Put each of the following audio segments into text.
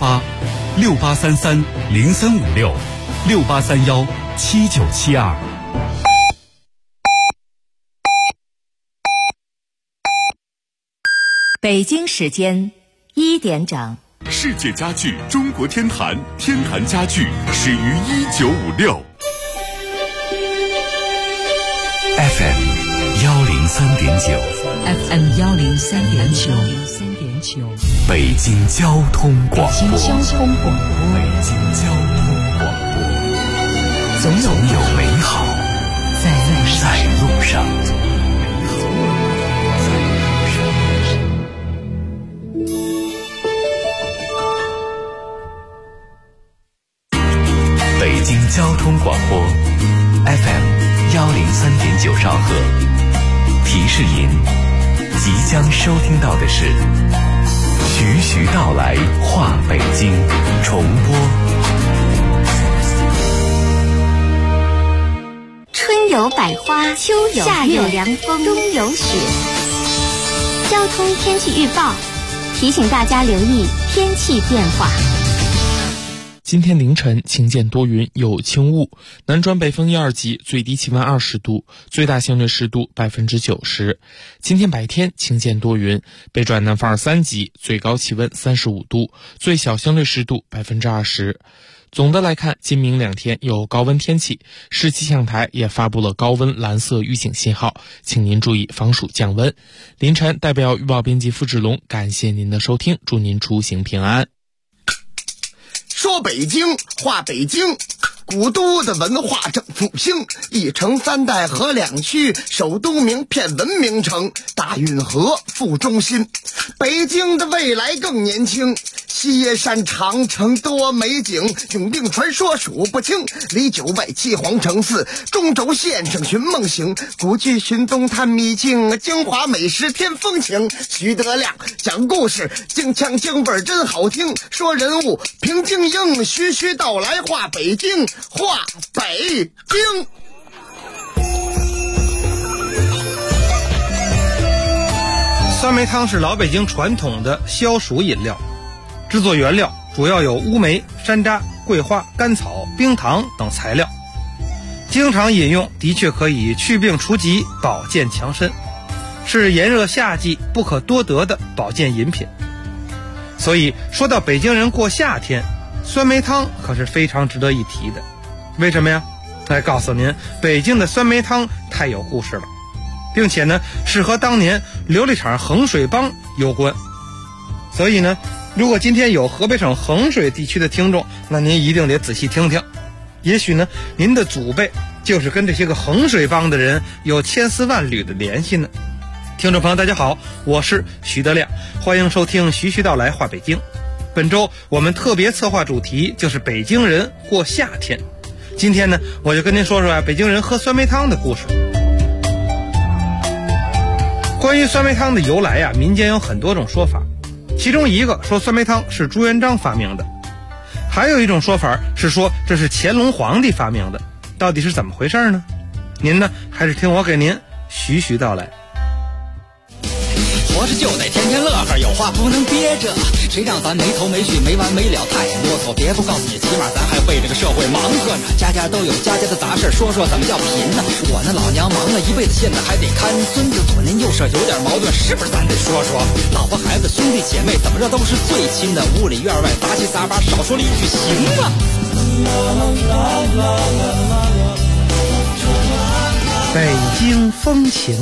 6833-0356，6831-7972。 北京时间1点整。 世界家具中国天坛，天坛家具始于1956。 FM 103.9，FM 103.9， 北京交通广播， 北京交通广播，总有美好在路上。 北京交通广播 FM 103.9兆赫，提示您即将收听到的是徐徐道来话北京重播。 春有百花，秋有夏有凉风，冬有雪。交通天气预报提醒大家留意天气变化。 今天凌晨晴间多云，有轻雾，南转北风1、2级，最低气温20度，最大相对湿度90%。今天白天晴间多云，北转南风2、3级，最高气温35度，最小相对湿度20%。总的来看，今明2天有高温天气，市气象台也发布了高温蓝色预警信号，请您注意防暑降温。凌晨代表预报编辑付志龙，感谢您的收听，祝您出行平安。 说北京话北京，古都的文化正复兴，一城三代合两区，首都名片文明城，大运河副中心。北京的未来更年轻，西山长城多美景，永定传说数不清，里九外七皇城四，中轴线上寻梦行，古剧寻踪探秘境，京华美食添风情。徐德亮讲故事，京腔京味真好听，说人物平静应，徐徐道来话北京，话北京。 酸梅汤是老北京传统的消暑饮料，制作原料主要有乌梅、山楂、桂花、甘草、冰糖等材料，经常饮用的确可以祛病除疾、保健强身，是炎热夏季不可多得的保健饮品。所以说到北京人过夏天，酸梅汤可是非常值得一提的。为什么呀？来告诉您，北京的酸梅汤太有故事了，并且呢是和当年琉璃厂衡水帮有关。所以呢，如果今天有河北省衡水地区的听众，那您一定得仔细听听，也许呢您的祖辈就是跟这些个衡水帮的人有千丝万缕的联系呢。听众朋友大家好，我是徐德亮，欢迎收听徐徐道来话北京。本周我们特别策划主题就是北京人过夏天。今天呢我就跟您说说北京人喝酸梅汤的故事。关于酸梅汤的由来民间有很多种说法，其中一个说酸梅汤是朱元璋发明的，还有一种说法是说这是乾隆皇帝发明的，到底是怎么回事呢？您呢还是听我给您徐徐道来。 活着就得天天乐呵，有话不能憋着，谁让咱没头没绪没完没了太啰嗦，别不告诉你，起码咱还为这个社会忙活呢，家家都有家家的杂事，说说怎么叫贫呢？我那老娘忙了一辈子，现在还得看孙子，左邻右舍有点矛盾，是不是咱得说说？老婆孩子兄弟姐妹怎么着都是最亲的，屋里院外杂七杂八，少说了一句行吗？ 北京风情。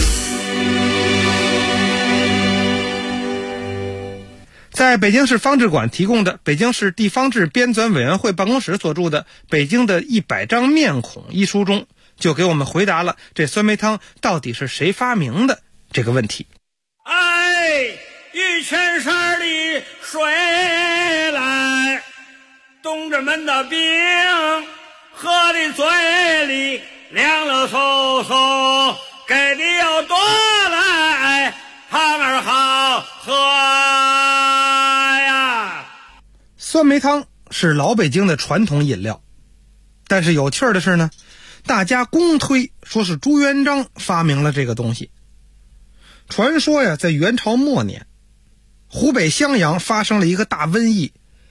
在北京市方志馆提供的北京市地方志编纂委员会办公室所著的《北京的100张面孔》一书中，就给我们回答了这酸梅汤到底是谁发明的这个问题。 哎，玉泉山里水来，东直门的冰，喝的嘴里凉了飕飕，给的有多来，胖儿好喝呀。 酸梅汤是老北京的传统饮料，但是有趣的是呢，大家公推说是朱元璋发明了这个东西。传说呀，在元朝末年，湖北襄阳发生了一个大瘟疫，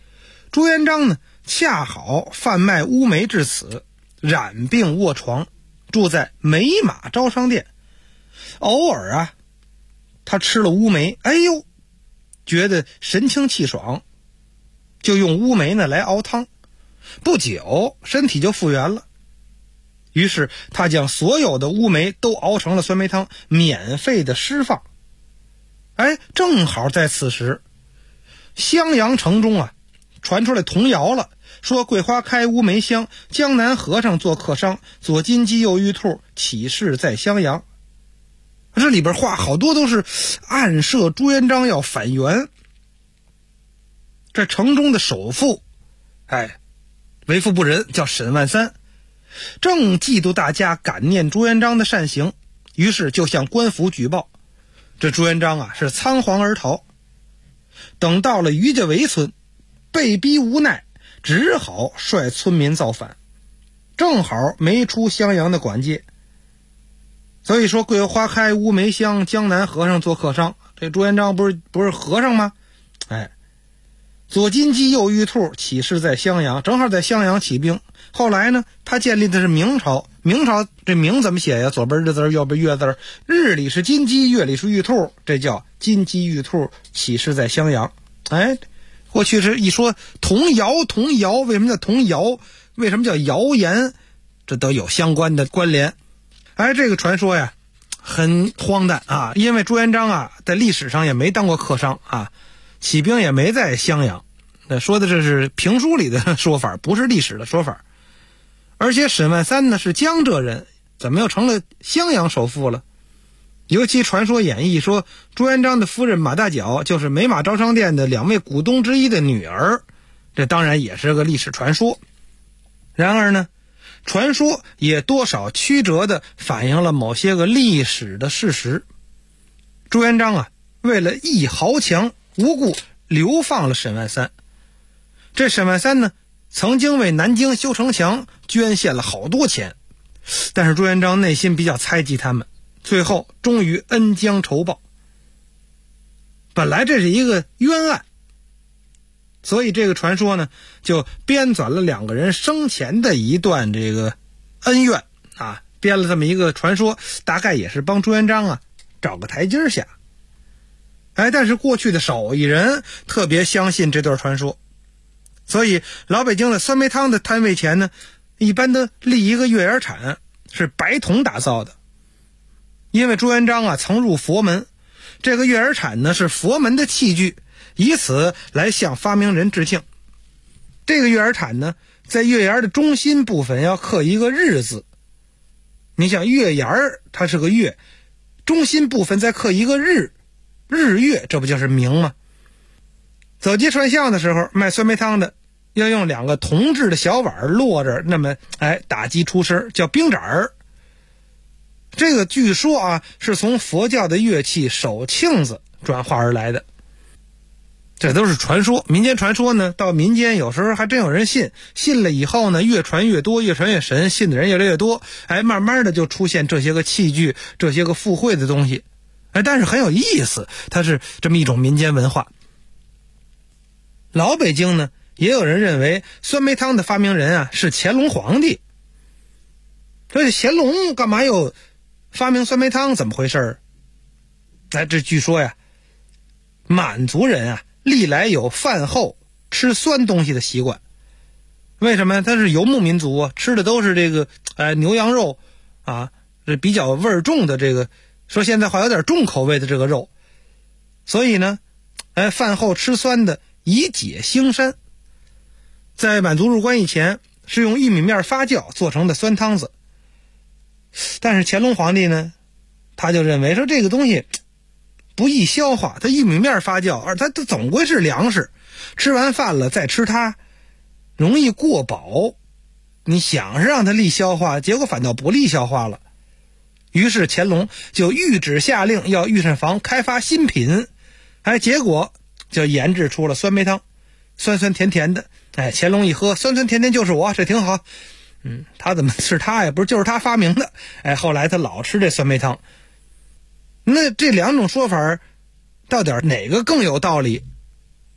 朱元璋呢恰好贩卖乌梅至此，染病卧床，住在美马招商店。偶尔啊他吃了乌梅，哎呦觉得神清气爽，就用乌梅呢来熬汤，不久身体就复原了。于是他将所有的乌梅都熬成了酸梅汤，免费的施放。正好在此时，襄阳城中啊传出来童谣了，说桂花开乌梅香，江南和尚做客商，左金鸡右玉兔，岂是在襄阳。这里边话好多都是暗示朱元璋要反元。这城中的首富为富不仁，叫沈万三，正嫉妒大家感念朱元璋的善行，于是就向官府举报。这朱元璋啊是仓皇而逃，等到了于家围村，被逼无奈，只好率村民造反，正好没出襄阳的管界。所以说桂花开乌梅香，江南和尚做客商，这朱元璋不是和尚吗？左金鸡右玉兔，起事在襄阳，正好在襄阳起兵。后来呢他建立的是明朝，明朝这明怎么写呀？左边的字右边月字，日里是金鸡，月里是玉兔，这叫金鸡玉兔，起事在襄阳。过去是一说童谣，为什么叫童谣？为什么叫谣言？这都有相关的关联。这个传说呀很荒诞啊，因为朱元璋啊在历史上也没当过客商啊，起兵也没在襄阳，说的这是评书里的说法，不是历史的说法。而且沈万三呢是江浙人，怎么又成了襄阳首富了？尤其传说演绎说朱元璋的夫人马大脚就是美马招商店的2位股东之一的女儿，这当然也是个历史传说。然而呢传说也多少曲折地反映了某些个历史的事实。朱元璋啊为了一豪强，无故流放了沈万三。这沈万三呢曾经为南京修城墙捐献了好多钱，但是朱元璋内心比较猜忌他们，最后终于恩将仇报。本来这是一个冤案，所以这个传说呢就编纂了2个人生前的一段这个恩怨啊，编了这么一个传说，大概也是帮朱元璋啊找个台阶下。但是过去的手艺人特别相信这段传说，所以老北京的酸梅汤的摊位前呢一般都立一个月牙铲，是白铜打造的。因为朱元璋啊曾入佛门，这个月牙铲呢是佛门的器具，以此来向发明人致敬。这个月牙铲呢在月牙的中心部分要刻一个日字，你想月牙它是个月，中心部分再刻一个日，日月，这不就是明吗？走街串巷的时候，卖酸梅汤的要用2个铜制的小碗落着，那么打击出声，叫冰盏儿。这个据说啊是从佛教的乐器手磬子转化而来的。这都是传说，民间传说呢到民间有时候还真有人信，信了以后呢越传越多，越传越神，信的人越来越多，慢慢的就出现这些个器具，这些个附会的东西。但是很有意思，它是这么一种民间文化。老北京呢也有人认为酸梅汤的发明人啊是乾隆皇帝。这乾隆干嘛又发明酸梅汤，怎么回事？这据说呀满族人啊历来有饭后吃酸东西的习惯。为什么？他是游牧民族啊，吃的都是这个牛羊肉啊，这比较味儿重的，这个说现在话有点重口味的这个肉，所以呢饭后吃酸的以解腥膻。在满族入关以前是用玉米面发酵做成的酸汤子，但是乾隆皇帝呢他就认为说这个东西不易消化，它玉米面发酵，而它总归是粮食，吃完饭了再吃它容易过饱，你想是让它利消化，结果反倒不利消化了。于是乾隆就谕旨下令要御膳房开发新品，结果就研制出了酸梅汤，酸酸甜甜的。乾隆一喝，酸酸甜甜就是我，这挺好。他怎么是他呀？不是就是他发明的。后来他老吃这酸梅汤。那这2种说法到底哪个更有道理？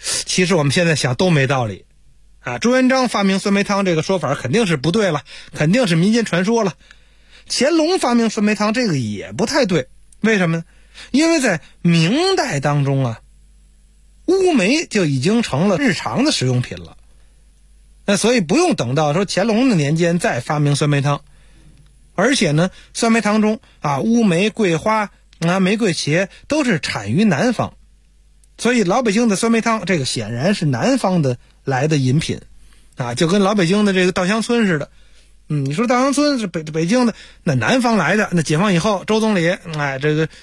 其实我们现在想都没道理啊。朱元璋发明酸梅汤这个说法肯定是不对了，肯定是民间传说了。乾隆发明酸梅汤这个也不太对，为什么呢？因为在明代当中啊，乌梅就已经成了日常的食用品了。那所以不用等到说乾隆的年间再发明酸梅汤。而且呢，酸梅汤中啊，乌梅、桂花啊、玫瑰茄都是产于南方，所以老北京的酸梅汤这个显然是南方的来的饮品啊，就跟老北京的这个稻香村似的。你说稻香村是北京的，那南方来的，那解放以后周总理这个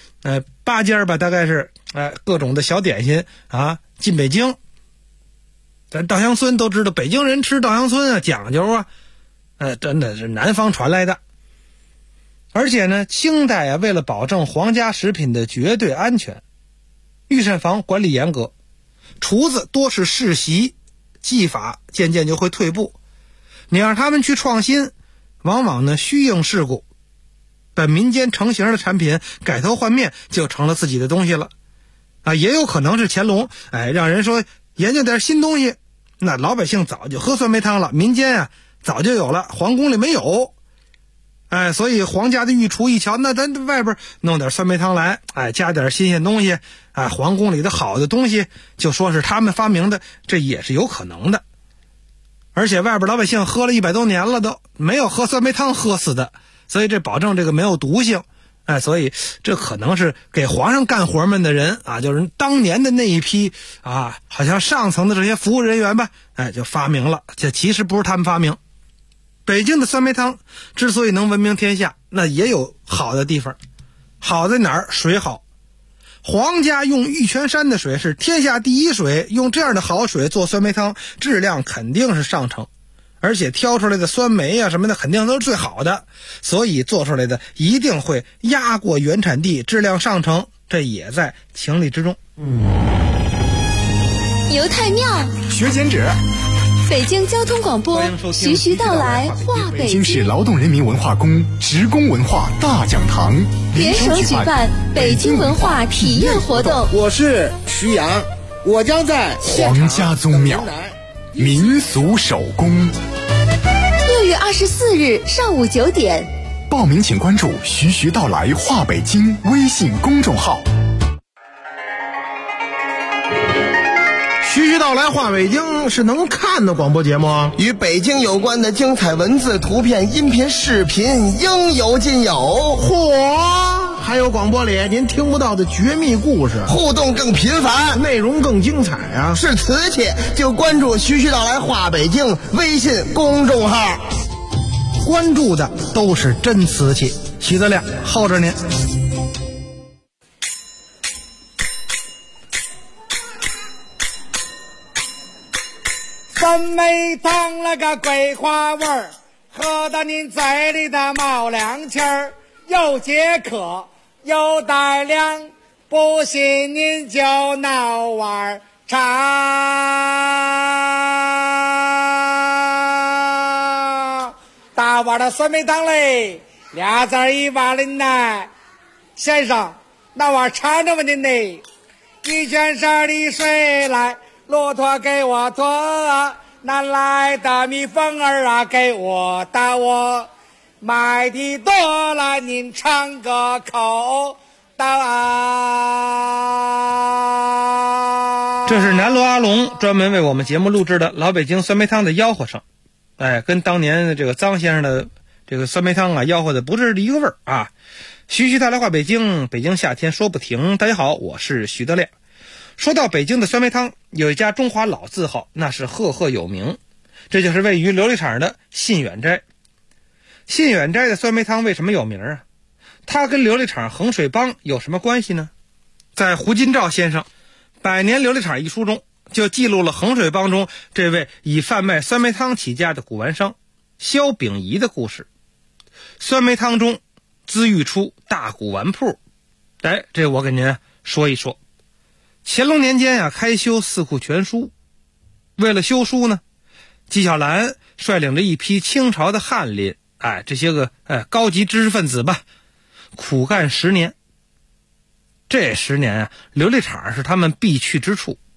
8家吧，大概是各种的小点心啊进北京。咱稻香村都知道，北京人吃稻香村啊讲究啊，真的是南方传来的。而且呢，清代啊，为了保证皇家食品的绝对安全，御膳房管理严格，厨子多是世袭，技法渐渐就会退步。你让他们去创新，往往呢虚应事故，把民间成型的产品改头换面，就成了自己的东西了啊。也有可能是乾隆让人说研究点新东西，那老百姓早就喝酸梅汤了，民间啊早就有了，皇宫里没有。所以皇家的御厨一瞧，那咱外边弄点酸梅汤来，加点新鲜东西，皇宫里的好的东西就说是他们发明的，这也是有可能的。而且外边老百姓喝了100多年了，都没有喝酸梅汤喝死的，所以这保证这个没有毒性。所以这可能是给皇上干活们的人啊，就是当年的那一批啊，好像上层的这些服务人员吧，就发明了，这其实不是他们发明。北京的酸梅汤之所以能闻名天下，那也有好的地方。好在哪儿？水好。皇家用玉泉山的水是天下第一水，用这样的好水做酸梅汤，质量肯定是上乘，而且挑出来的酸梅啊什么的肯定都是最好的，所以做出来的一定会压过原产地，质量上乘，这也在情理之中。 游太庙学剪纸， 北京交通广播徐徐道来话北京市劳动人民文化宫职工文化大讲堂联手举办北京文化体验活动。 我是徐阳，我将在皇家宗庙民俗手工。 6月24日上午9点， 报名请关注徐徐道来话北京微信公众号。 徐徐道来话北京是能看的广播节目， 与北京有关的精彩文字、图片、音频、视频应有尽有。 嚯，还有广播里您听不到的绝密故事， 互动更频繁， 内容更精彩啊！ 是瓷器就关注徐徐道来话北京微信公众号， 关注的都是真瓷器。徐德亮候着您。 酸梅汤那个桂花味儿，喝到您嘴里的冒凉气儿，又解渴又带凉，不信您就闹碗茶。大碗的酸梅汤嘞，2字1碗的呢，先生，那碗茶着吗您嘞？一泉山里水来，骆驼给我驮，南来的蜜蜂儿啊给我打我，买的多了您尝个口啊。 这是南锣阿龙专门为我们节目录制的老北京酸梅汤的吆喝声，跟当年这个臧先生的这个酸梅汤啊吆喝的不是一个味儿啊。徐徐道来话北京，北京夏天说不停。大家好，我是徐德亮。说到北京的酸梅汤，有一家中华老字号，那是赫赫有名，这就是位于琉璃厂的信远斋。信远斋的酸梅汤为什么有名啊？它跟琉璃厂衡水帮有什么关系呢？在胡金照先生《百年琉璃厂》一书中，就记录了衡水帮中这位以贩卖酸梅汤起家的古玩商萧秉仪的故事。酸梅汤中滋育出大古玩铺，这我给您说一说。乾隆年间开修四库全书，为了修书呢，纪晓岚率领着一批清朝的翰林，这些个高级知识分子吧，苦干10年。这10年琉璃厂是他们必去之处，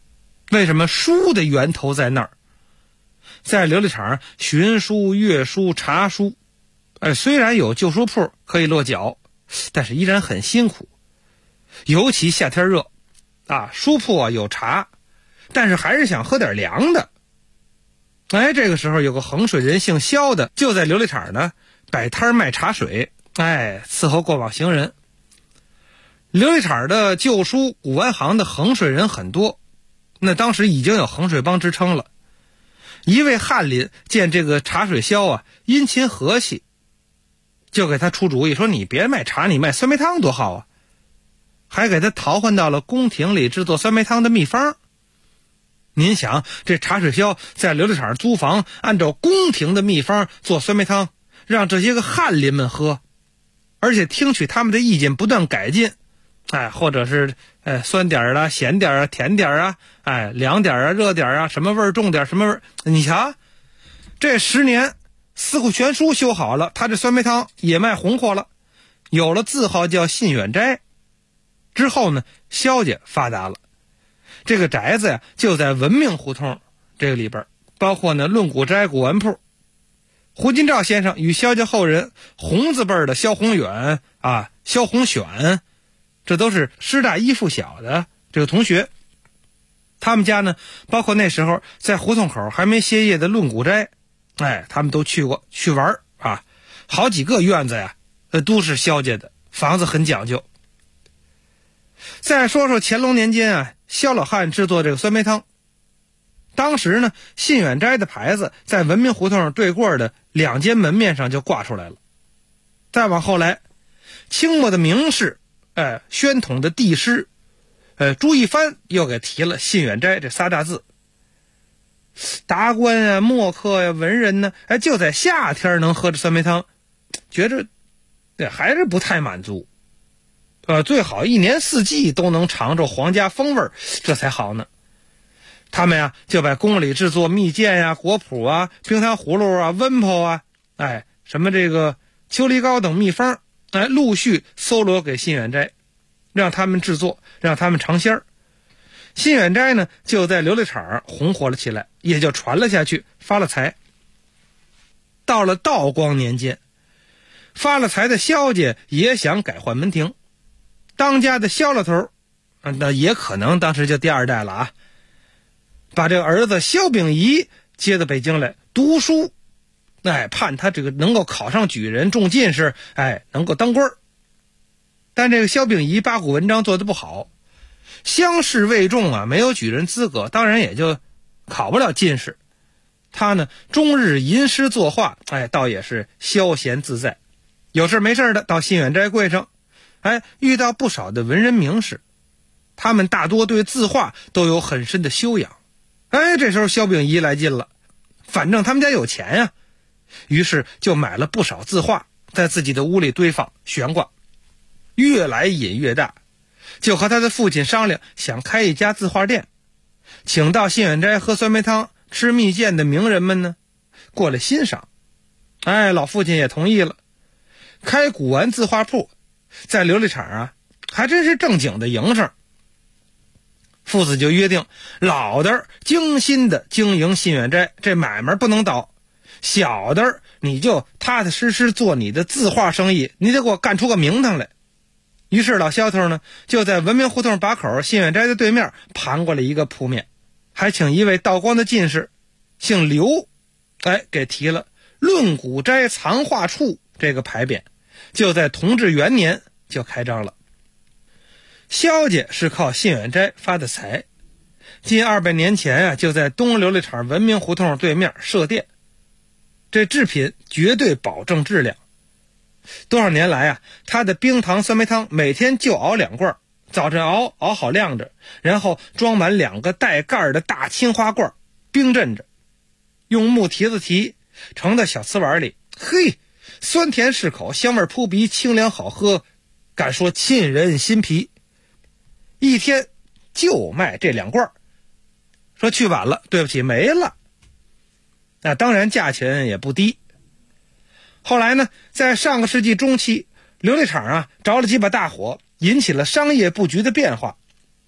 为什么书的源头在那儿？在琉璃厂寻书、阅书、查书，虽然有旧书铺可以落脚，但是依然很辛苦。尤其夏天热，书铺有茶，但是还是想喝点凉的。这个时候有个衡水人姓肖的，就在琉璃厂呢摆摊卖茶水，伺候过往行人。琉璃厂的旧书古玩行的衡水人很多，那当时已经有衡水帮之称了。一位翰林见这个茶水肖殷勤和气，就给他出主意说，你别卖茶，你卖酸梅汤多好啊，还给他淘换到了宫廷里制作酸梅汤的秘方。您想，这茶水肖在琉璃厂租房，按照宫廷的秘方做酸梅汤，让这些个翰林们喝，而且听取他们的意见，不断改进，或者是酸点啊、咸点啊、甜点啊，凉点啊、热点啊，什么味重点，什么味。你瞧，这10年四库全书修好了，他这酸梅汤也卖红火了，有了字号叫信远斋。之后呢，肖家发达了。这个宅子就在文明胡同这个里边，包括呢论古斋古玩铺。胡金照先生与肖家后人红字辈的肖宏远肖宏选，这都是师大一附小的这个同学。他们家呢，包括那时候在胡同口还没歇业的论古斋，他们都去过去玩好几个院子都是肖家的，房子很讲究。再说说乾隆年间肖老汉制作这个酸梅汤。当时呢，信远斋的牌子在文明胡同对过的2间门面上就挂出来了。再往后来，清末的名士宣统的帝师朱一帆又给提了信远斋这仨大字。达官墨客文人呢，就在夏天能喝着酸梅汤，觉着还是不太满足。最好1年4季都能尝着皇家风味，这才好呢。他们就把宫里制作蜜饯果脯冰糖葫芦温泡什么这个秋梨膏等秘方陆续搜罗给信远斋，让他们制作，让他们尝鲜儿。信远斋呢就在琉璃厂红火了起来，也就传了下去，发了财。到了道光年间，发了财的肖家也想改换门庭。当家的肖老头那也可能当时就第2代了把这个儿子肖秉仪接到北京来读书，盼他这个能够考上举人中进士，能够当官。但这个肖秉仪八股文章做得不好，乡试未中没有举人资格，当然也就考不了进士。他呢终日吟诗作画，倒也是消闲自在，有事没事的到信远斋柜上遇到不少的文人名士，他们大多对字画都有很深的修养。这时候肖秉仪来劲了，反正他们家有钱于是就买了不少字画，在自己的屋里堆放悬挂。越来瘾越大，就和他的父亲商量，想开一家字画店，请到信远斋喝酸梅汤吃蜜饯的名人们呢过来欣赏。老父亲也同意了。开古玩字画铺在琉璃厂还真是正经的营生。父子就约定，老的精心的经营信远斋，这买卖不能倒；小的你就踏踏实实做你的字画生意，你得给我干出个名堂来。于是老肖头呢就在文明胡同把口信远斋的对面盘过了一个铺面，还请一位道光的进士姓刘给提了论古斋藏画处这个牌匾，就在同治元年就开张了。肖家是靠信远斋发的财，近200年前就在东琉璃厂文明胡同对面设店，这制品绝对保证质量。多少年来他的冰糖酸梅汤每天就熬2罐，早晨熬好晾着，然后装满2个带盖的大青花罐冰镇着，用木蹄子提盛到小瓷碗里，酸甜适口，香味扑鼻，清凉好喝，敢说沁人心脾。一天就卖这2罐，说去晚了对不起没了。当然价钱也不低。后来呢，在上个世纪中期，琉璃厂着了几把大火，引起了商业布局的变化。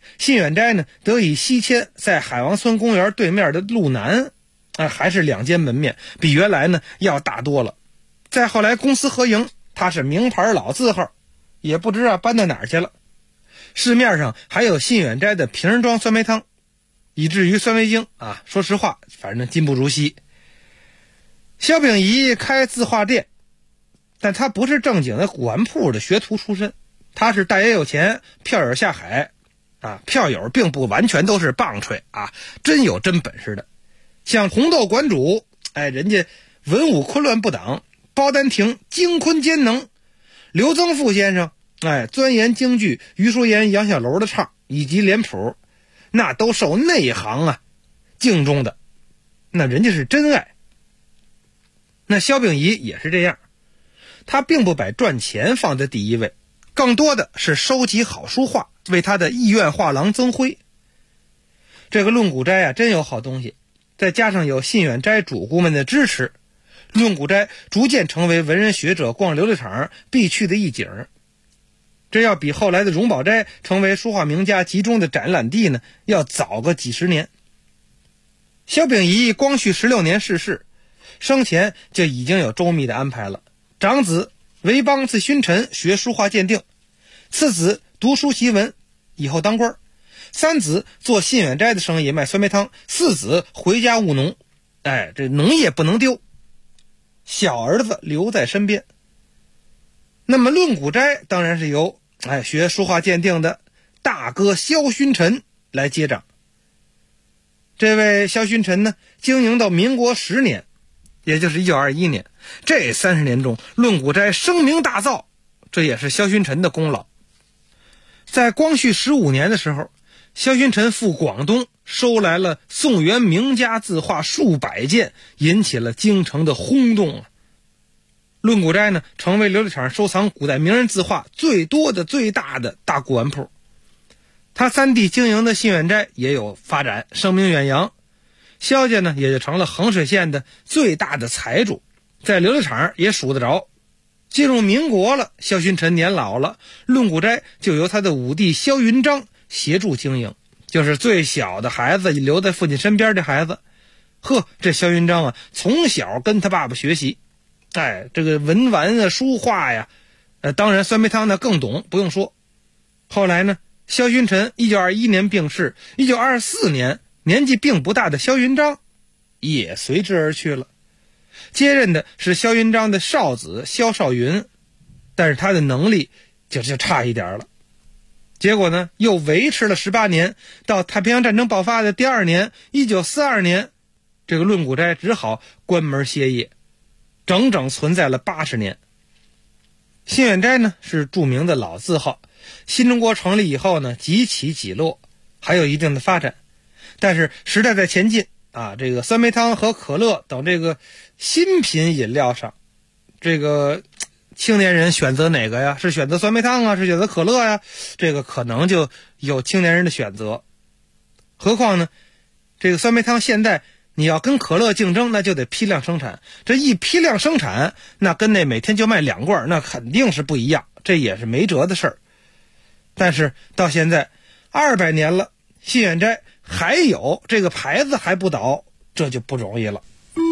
信远斋呢得以西迁，在海王村公园对面的路南，还是2间门面，比原来呢要大多了。再后来公私合营，它是名牌老字号，也不知搬到哪儿去了。市面上还有信远斋的瓶装酸梅汤，以至于酸梅精说实话反正今不如昔。萧秉仪开字画店，但他不是正经的古玩铺的学徒出身，他是大爷有钱，票友下海票友并不完全都是棒槌真有真本事的。像红豆馆主人家文武昆乱不挡，包丹亭精昆兼能，刘曾富先生钻研京剧余叔岩、杨小楼的唱以及脸谱，那都受内行敬重的，那人家是真爱。那萧秉仪也是这样，他并不把赚钱放在第一位，更多的是收集好书画，为他的艺苑画廊增辉。这个论古斋真有好东西，再加上有信远斋主顾们的支持，论古斋逐渐成为文人学者逛琉璃厂必去的一景。这要比后来的荣宝斋成为书画名家集中的展览地呢，要早个几十年。萧秉仪光绪16年逝世，生前就已经有周密的安排了。长子为邦自勋臣学书画鉴定，次子读书习文，以后当官，三子做信远斋的生意卖酸梅汤，四子回家务农，这农业不能丢，小儿子留在身边。那么论古斋当然是由学书画鉴定的大哥萧勋臣来接掌。这位萧勋臣呢，经营到民国10年，也就是1921年，这30年中论古斋声名大噪，这也是萧勋臣的功劳。在光绪15年的时候，萧勋臣赴广东，收来了宋元名家字画数百件，引起了京城的轰动。论古斋呢，成为琉璃厂收藏古代名人字画最多的最大的大古玩铺。他3弟经营的信远斋也有发展，声名远扬。萧家呢也就成了衡水县的最大的财主，在琉璃厂也数得着。进入民国了，萧勋臣年老了，论古斋就由他的5弟萧云章协助经营，就是最小的孩子，留在父亲身边的孩子。这萧云章从小跟他爸爸学习，这个文玩书画当然酸梅汤呢更懂，不用说。后来呢，萧勋臣1921年病逝，1924年年纪并不大的萧云章也随之而去了。接任的是萧云章的少子萧少云，但是他的能力就差一点了。结果呢，又维持了18年，到太平洋战争爆发的第2年1942年，这个论古斋只好关门歇业，整整存在了80年。信远斋呢是著名的老字号，新中国成立以后呢，几起几落，还有一定的发展。但是时代在前进这个酸梅汤和可乐等这个新品饮料上，这个青年人选择哪个呀？是选择酸梅汤是选择可乐呀？这个可能就有青年人的选择。何况呢，这个酸梅汤现在你要跟可乐竞争，那就得批量生产。这一批量生产，那跟那每天就卖2罐，那肯定是不一样，这也是没辙的事儿。但是到现在200年了，信远斋还有这个牌子还不倒，这就不容易了。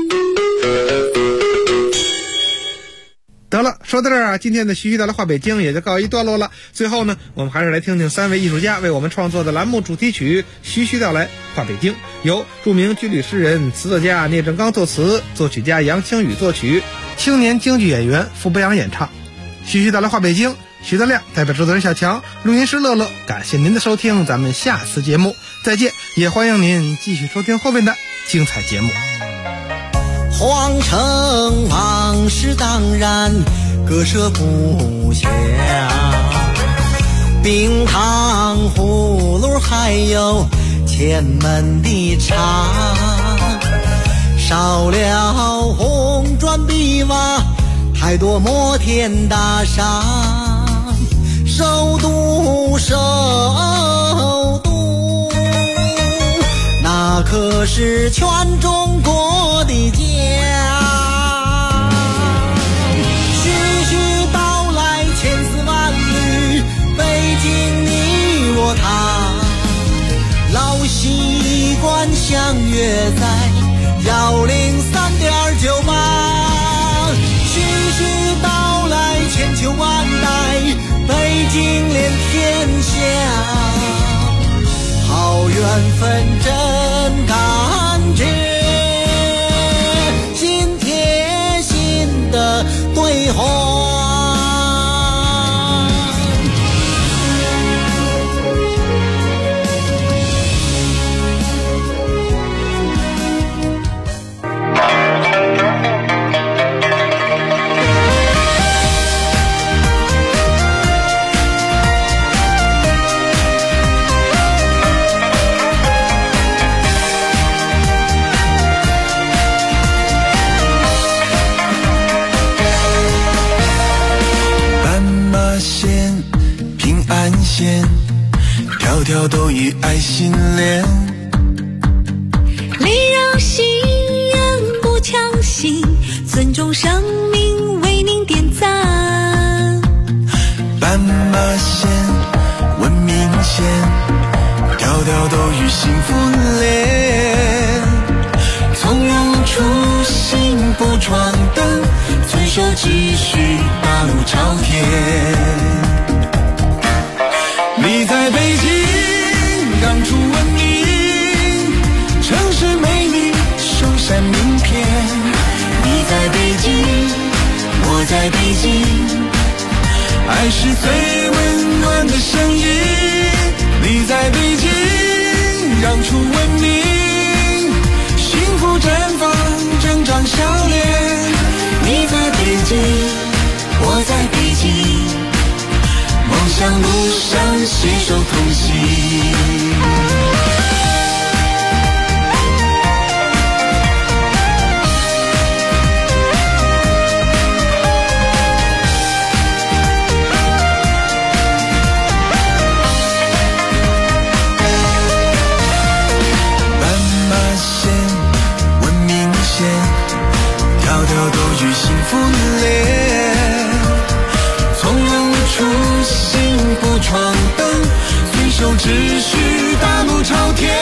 得了，说到这儿今天的徐徐道来话北京也就告一段落了。最后呢，我们还是来听听3位艺术家为我们创作的栏目主题曲《徐徐道来话北京》，由著名军旅诗人、词作家聂正刚作词，作曲家杨清宇作曲，青年京剧演员傅博阳演唱。徐徐道来话北京，徐德亮代表制作人小强，录音师乐乐，感谢您的收听，咱们下次节目再见，也欢迎您继续收听后面的精彩节目。 皇城往事当然割舍不下，冰糖葫芦还有前门的茶，少了红砖碧瓦，太多摩天大厦，首都那可是全中国的家。徐徐道来千丝万缕，北京你我他， 乐在103.98，徐徐道来，千秋万代，北京连天下，好缘分真感觉，心贴心的对话。 条条都以爱心连， 礼让行人不强行，尊重生命为您点赞。 斑马线文明线，条条都与幸福连，从容初心不闯灯，遵守秩序大路朝天。你在北京让出文明，城市美丽首闪名片。你在北京，我在北京，爱是最温暖的声音。你在北京让出文明，幸福绽放整张笑脸。你在北京，我在北京，梦想路上携手同行。斑马线文明线，条条都与幸福连，从容初心不闯灯，遵守秩序大路朝天。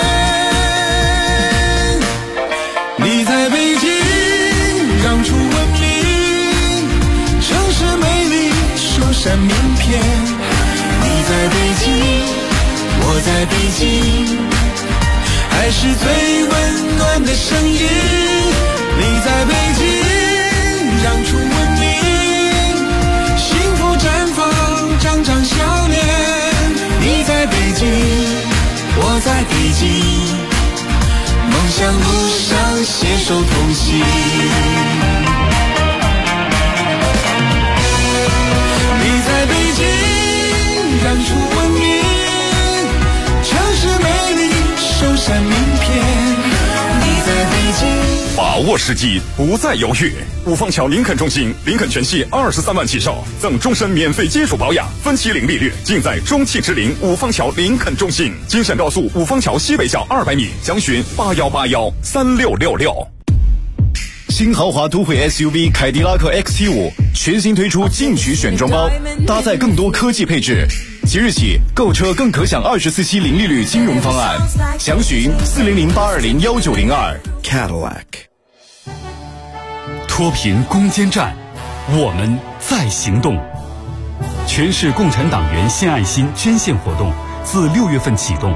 你在北京让出文明，城市美丽首闪名片。你在北京，我在北京，爱是最温暖的声音。你在北京让出文明，幸福绽放张张笑脸。你在北京，我在北京，梦想路上携手同行。你在北京让出文明，城市美丽首闪名片。你在北京， 把握时机，不再犹豫。五方桥林肯中心，林肯全系23万起售，赠终身免费基础保养，分期零利率，尽在中汽之林五方桥林肯中心。京沈高速五方桥西北角200米，详询81813666。 新豪华都会 SUV 凯迪拉克 XT5 全新推出进取选装包，搭载更多科技配置。即日起购车更可享24期零利率金融方案，详询40082019002。 Cadillac。 脱贫攻坚战，我们在行动。全市共产党员献爱心捐献活动自6月份启动，